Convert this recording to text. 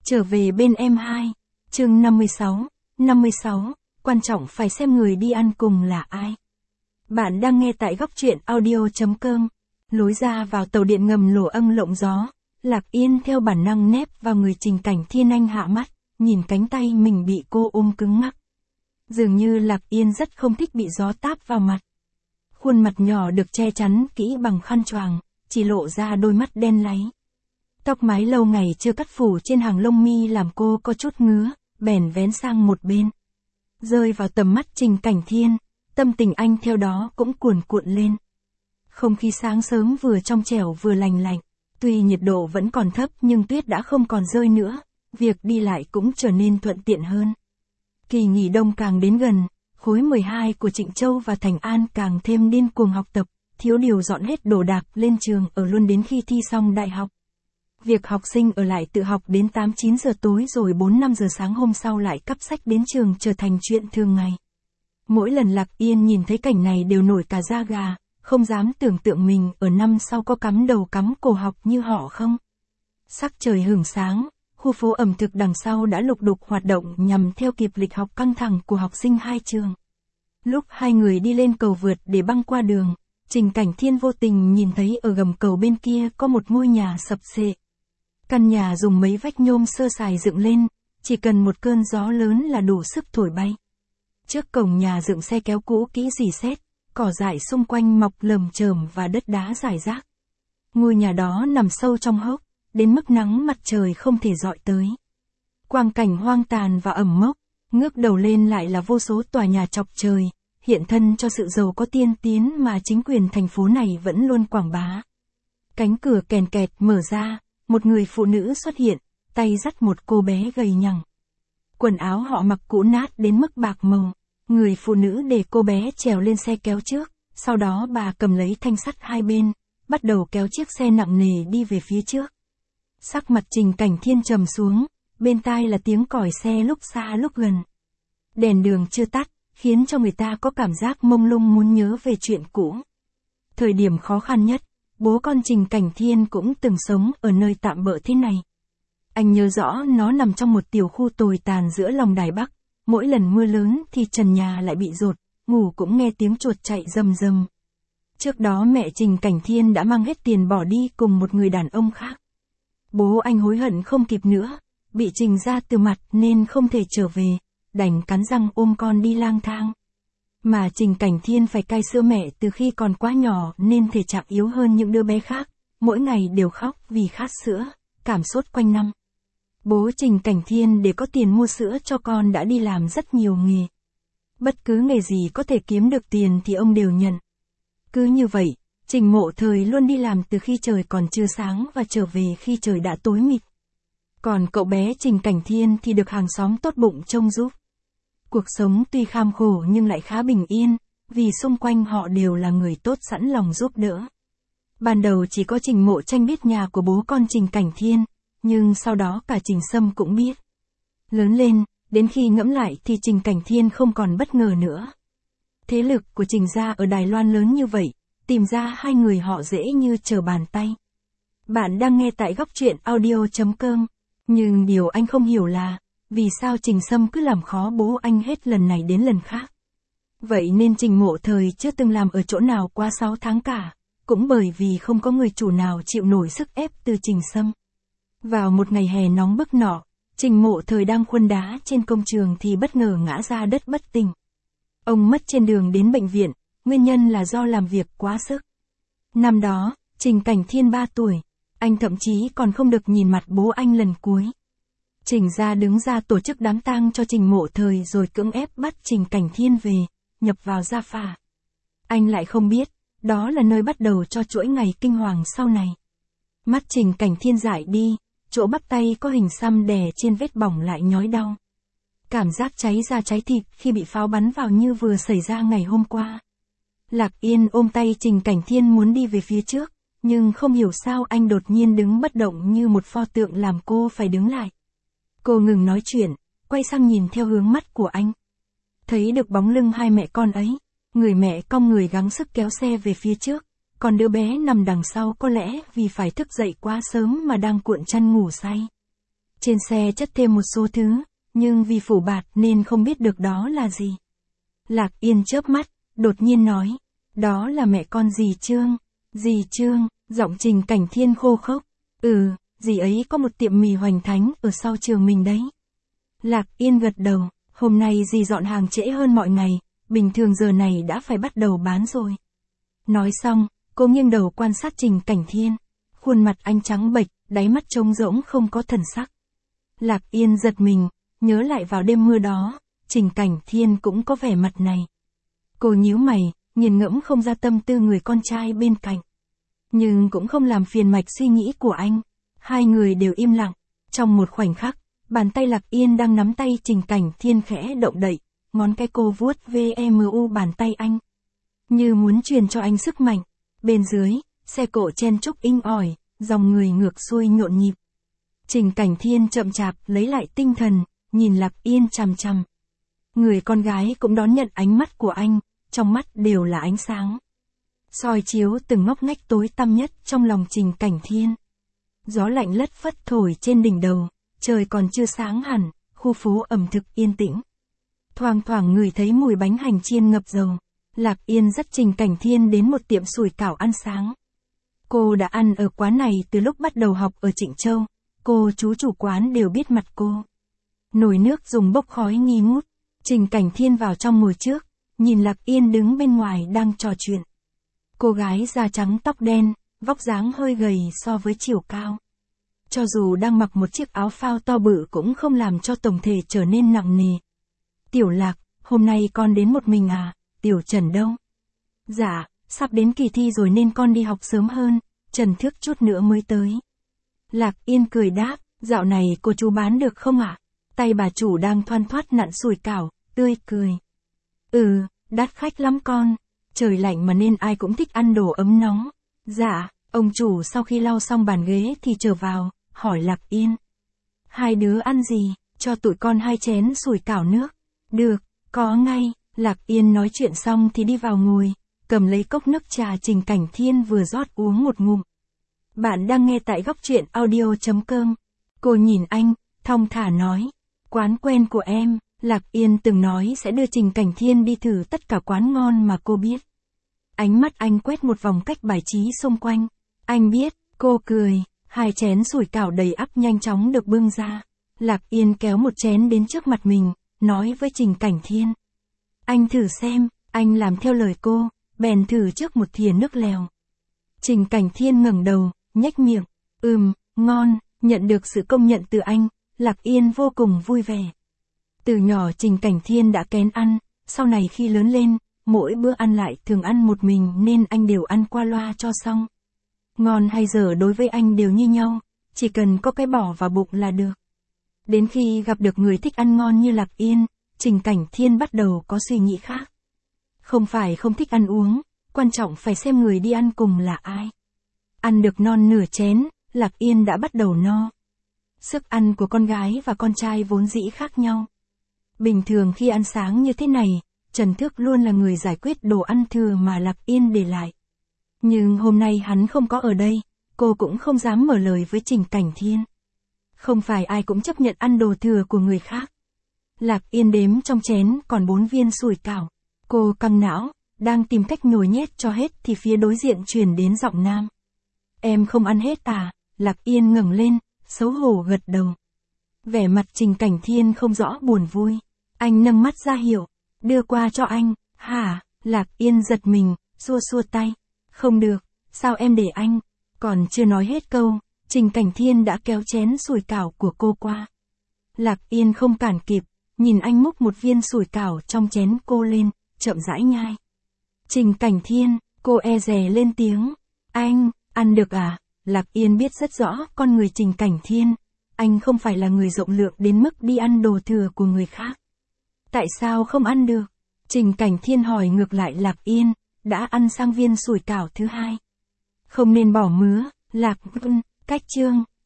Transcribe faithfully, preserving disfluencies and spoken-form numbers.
Trở về bên em hai, chương năm mươi sáu, năm mươi sáu, quan trọng phải xem người đi ăn cùng là ai. Bạn đang nghe tại góc truyện audio chấm com. Lối ra vào tàu điện ngầm lổ âng lộng gió, Lạc Yên theo bản năng nép vào người Trình Cảnh Thiên. Anh hạ mắt, nhìn cánh tay mình bị cô ôm cứng ngắc. Dường như Lạc Yên rất không thích bị gió táp vào mặt. Khuôn mặt nhỏ được che chắn kỹ bằng khăn choàng, chỉ lộ ra đôi mắt đen láy. Tóc mái lâu ngày chưa cắt phủ trên hàng lông mi làm cô có chút ngứa, bèn vén sang một bên. Rơi vào tầm mắt Trình Cảnh Thiên, tâm tình anh theo đó cũng cuồn cuộn lên. Không khí sáng sớm vừa trong trẻo vừa lành lạnh, tuy nhiệt độ vẫn còn thấp nhưng tuyết đã không còn rơi nữa, việc đi lại cũng trở nên thuận tiện hơn. Kỳ nghỉ đông càng đến gần, khối mười hai của Trịnh Châu và Thành An càng thêm điên cuồng học tập, thiếu điều dọn hết đồ đạc lên trường ở luôn đến khi thi xong đại học. Việc học sinh ở lại tự học đến tám chín giờ tối rồi bốn năm giờ sáng hôm sau lại cắp sách đến trường trở thành chuyện thường ngày. Mỗi lần Lạc Yên nhìn thấy cảnh này đều nổi cả da gà, không dám tưởng tượng mình ở năm sau có cắm đầu cắm cổ học như họ không. Sắc trời hửng sáng, khu phố ẩm thực đằng sau đã lục đục hoạt động nhằm theo kịp lịch học căng thẳng của học sinh hai trường. Lúc hai người đi lên cầu vượt để băng qua đường, Trình Cảnh Thiên vô tình nhìn thấy ở gầm cầu bên kia có một ngôi nhà sập xệ. Căn nhà dùng mấy vách nhôm sơ sài dựng lên, chỉ cần một cơn gió lớn là đủ sức thổi bay. Trước cổng nhà dựng xe kéo cũ kỹ rỉ sét, cỏ dại xung quanh mọc lởm chởm và đất đá rải rác. Ngôi nhà đó nằm sâu trong hốc, đến mức nắng mặt trời không thể dọi tới. Quang cảnh hoang tàn và ẩm mốc, ngước đầu lên lại là vô số tòa nhà chọc trời, hiện thân cho sự giàu có tiên tiến mà chính quyền thành phố này vẫn luôn quảng bá. Cánh cửa kèn kẹt mở ra, một người phụ nữ xuất hiện, tay dắt một cô bé gầy nhằng. Quần áo họ mặc cũ nát đến mức bạc màu, người phụ nữ để cô bé trèo lên xe kéo trước, sau đó bà cầm lấy thanh sắt hai bên, bắt đầu kéo chiếc xe nặng nề đi về phía trước. Sắc mặt Trình Cảnh Thiên trầm xuống, bên tai là tiếng còi xe lúc xa lúc gần. Đèn đường chưa tắt, khiến cho người ta có cảm giác mông lung muốn nhớ về chuyện cũ. Thời điểm khó khăn nhất, bố con Trình Cảnh Thiên cũng từng sống ở nơi tạm bợ thế này. Anh nhớ rõ nó nằm trong một tiểu khu tồi tàn giữa lòng Đài Bắc, mỗi lần mưa lớn thì trần nhà lại bị dột, ngủ cũng nghe tiếng chuột chạy rầm rầm. Trước đó mẹ Trình Cảnh Thiên đã mang hết tiền bỏ đi cùng một người đàn ông khác. Bố anh hối hận không kịp nữa, bị Trình ra từ mặt nên không thể trở về, đành cắn răng ôm con đi lang thang. Mà Trình Cảnh Thiên phải cai sữa mẹ từ khi còn quá nhỏ nên thể trạng yếu hơn những đứa bé khác, mỗi ngày đều khóc vì khát sữa, cảm sốt quanh năm. Bố Trình Cảnh Thiên để có tiền mua sữa cho con đã đi làm rất nhiều nghề. Bất cứ nghề gì có thể kiếm được tiền thì ông đều nhận. Cứ như vậy, Trình Mộ Thời luôn đi làm từ khi trời còn chưa sáng và trở về khi trời đã tối mịt. Còn cậu bé Trình Cảnh Thiên thì được hàng xóm tốt bụng trông giúp. Cuộc sống tuy kham khổ nhưng lại khá bình yên, vì xung quanh họ đều là người tốt sẵn lòng giúp đỡ. Ban đầu chỉ có Trình Mộ Tranh biết nhà của bố con Trình Cảnh Thiên, nhưng sau đó cả Trình Sâm cũng biết. Lớn lên, đến khi ngẫm lại thì Trình Cảnh Thiên không còn bất ngờ nữa. Thế lực của Trình gia ở Đài Loan lớn như vậy, tìm ra hai người họ dễ như trở bàn tay. Bạn đang nghe tại góc truyện audio chấm com, nhưng điều anh không hiểu là, vì sao Trình Sâm cứ làm khó bố anh hết lần này đến lần khác. Vậy nên Trình Mộ Thời chưa từng làm ở chỗ nào qua sáu tháng cả, cũng bởi vì không có người chủ nào chịu nổi sức ép từ Trình Sâm. Vào một ngày hè nóng bức nọ, Trình Mộ Thời đang khuân đá trên công trường thì bất ngờ ngã ra đất bất tỉnh. Ông mất trên đường đến bệnh viện, nguyên nhân là do làm việc quá sức. Năm đó, Trình Cảnh Thiên ba tuổi, anh thậm chí còn không được nhìn mặt bố anh lần cuối. Trình gia đứng ra tổ chức đám tang cho Trình Mộ Thời rồi cưỡng ép bắt Trình Cảnh Thiên về, nhập vào gia phả. Anh lại không biết, đó là nơi bắt đầu cho chuỗi ngày kinh hoàng sau này. Mắt Trình Cảnh Thiên dại đi, chỗ bắp tay có hình xăm đè trên vết bỏng lại nhói đau. Cảm giác cháy da cháy thịt khi bị pháo bắn vào như vừa xảy ra ngày hôm qua. Lạc Yên ôm tay Trình Cảnh Thiên muốn đi về phía trước, nhưng không hiểu sao anh đột nhiên đứng bất động như một pho tượng làm cô phải đứng lại. Cô ngừng nói chuyện, quay sang nhìn theo hướng mắt của anh. Thấy được bóng lưng hai mẹ con ấy, người mẹ cong người gắng sức kéo xe về phía trước, còn đứa bé nằm đằng sau có lẽ vì phải thức dậy quá sớm mà đang cuộn chăn ngủ say. Trên xe chất thêm một số thứ, nhưng vì phủ bạt nên không biết được đó là gì. Lạc Yên chớp mắt, đột nhiên nói, đó là mẹ con dì Trương. Dì Trương, giọng Trình Cảnh Thiên khô khốc. Ừ, dì ấy có một tiệm mì hoành thánh ở sau trường mình đấy. Lạc Yên gật đầu, hôm nay dì dọn hàng trễ hơn mọi ngày, bình thường giờ này đã phải bắt đầu bán rồi. Nói xong, cô nghiêng đầu quan sát Trình Cảnh Thiên. Khuôn mặt anh trắng bệch, đáy mắt trống rỗng không có thần sắc. Lạc Yên giật mình, nhớ lại vào đêm mưa đó, Trình Cảnh Thiên cũng có vẻ mặt này. Cô nhíu mày, nghiền ngẫm không ra tâm tư người con trai bên cạnh. Nhưng cũng không làm phiền mạch suy nghĩ của anh. Hai người đều im lặng. Trong một khoảnh khắc, bàn tay Lạc Yên đang nắm tay Trình Cảnh Thiên khẽ động đậy, ngón cái cô vuốt ve mu bàn tay anh. Như muốn truyền cho anh sức mạnh. Bên dưới, xe cộ chen chúc inh ỏi, dòng người ngược xuôi nhộn nhịp. Trình Cảnh Thiên chậm chạp lấy lại tinh thần, nhìn Lạc Yên chằm chằm. Người con gái cũng đón nhận ánh mắt của anh, trong mắt đều là ánh sáng. Soi chiếu từng ngóc ngách tối tăm nhất trong lòng Trình Cảnh Thiên. Gió lạnh lất phất thổi trên đỉnh đầu, trời còn chưa sáng hẳn, khu phố ẩm thực yên tĩnh. Thoang thoảng ngửi thấy mùi bánh hành chiên ngập dầu. Lạc Yên dắt Trình Cảnh Thiên đến một tiệm sủi cảo ăn sáng. Cô đã ăn ở quán này từ lúc bắt đầu học ở Trịnh Châu, cô chú chủ quán đều biết mặt cô. Nồi nước dùng bốc khói nghi ngút. Trình Cảnh Thiên vào trong ngồi trước, nhìn Lạc Yên đứng bên ngoài đang trò chuyện. Cô gái da trắng tóc đen, vóc dáng hơi gầy so với chiều cao. Cho dù đang mặc một chiếc áo phao to bự cũng không làm cho tổng thể trở nên nặng nề. Tiểu Lạc, hôm nay con đến một mình à, Tiểu Trần đâu? Dạ, sắp đến kỳ thi rồi nên con đi học sớm hơn, Trần Thước chút nữa mới tới. Lạc Yên cười đáp, dạo này cô chú bán được không ạ? À? Tay bà chủ đang thoăn thoắt nặn sủi cảo, tươi cười. Ừ, đắt khách lắm con. Trời lạnh mà nên ai cũng thích ăn đồ ấm nóng. Dạ, ông chủ sau khi lau xong bàn ghế thì trở vào, hỏi Lạc Yên. Hai đứa ăn gì, cho tụi con hai chén sủi cảo nước. Được, có ngay. Lạc Yên nói chuyện xong thì đi vào ngồi, cầm lấy cốc nước trà Trình Cảnh Thiên vừa rót uống một ngụm. Bạn đang nghe tại góc truyện audio chấm com. Cô nhìn anh, thong thả nói. Quán quen của em, Lạc Yên từng nói sẽ đưa Trình Cảnh Thiên đi thử tất cả quán ngon mà cô biết. Ánh mắt anh quét một vòng cách bài trí xung quanh. Anh biết, cô cười, hai chén sủi cảo đầy ắp nhanh chóng được bưng ra. Lạc Yên kéo một chén đến trước mặt mình, nói với Trình Cảnh Thiên. Anh thử xem, anh làm theo lời cô, bèn thử trước một thìa nước lèo. Trình Cảnh Thiên ngẩng đầu, nhếch miệng, ừm, ngon, nhận được sự công nhận từ anh, Lạc Yên vô cùng vui vẻ. Từ nhỏ Trình Cảnh Thiên đã kén ăn, sau này khi lớn lên, mỗi bữa ăn lại thường ăn một mình nên anh đều ăn qua loa cho xong. Ngon hay dở đối với anh đều như nhau, chỉ cần có cái bỏ vào bụng là được. Đến khi gặp được người thích ăn ngon như Lạc Yên, Trình Cảnh Thiên bắt đầu có suy nghĩ khác. Không phải không thích ăn uống, quan trọng phải xem người đi ăn cùng là ai. Ăn được non nửa chén, Lạc Yên đã bắt đầu no. Sức ăn của con gái và con trai vốn dĩ khác nhau. Bình thường khi ăn sáng như thế này, Trần Thước luôn là người giải quyết đồ ăn thừa mà Lạc Yên để lại. Nhưng hôm nay hắn không có ở đây, cô cũng không dám mở lời với Trình Cảnh Thiên. Không phải ai cũng chấp nhận ăn đồ thừa của người khác. Lạc Yên đếm trong chén còn bốn viên sủi cảo. Cô căng não, đang tìm cách nhồi nhét cho hết thì phía đối diện truyền đến giọng nam. Em không ăn hết à? Lạc Yên ngẩng lên, xấu hổ gật đầu. Vẻ mặt Trình Cảnh Thiên không rõ buồn vui. Anh nâng mắt ra hiệu, đưa qua cho anh. Hả? Lạc Yên giật mình, xua xua tay. Không được, sao em để anh? Còn chưa nói hết câu, Trình Cảnh Thiên đã kéo chén sủi cảo của cô qua. Lạc Yên không cản kịp, nhìn anh múc một viên sủi cảo trong chén cô lên, chậm rãi nhai. Trình Cảnh Thiên, cô e dè lên tiếng. Anh, ăn được à? Lạc Yên biết rất rõ con người Trình Cảnh Thiên. Anh không phải là người rộng lượng đến mức đi ăn đồ thừa của người khác. Tại sao không ăn được? Trình Cảnh Thiên hỏi ngược lại Lạc Yên, đã ăn sang viên sủi cảo thứ hai. Không nên bỏ mứa, Lạc Vân, cách chương.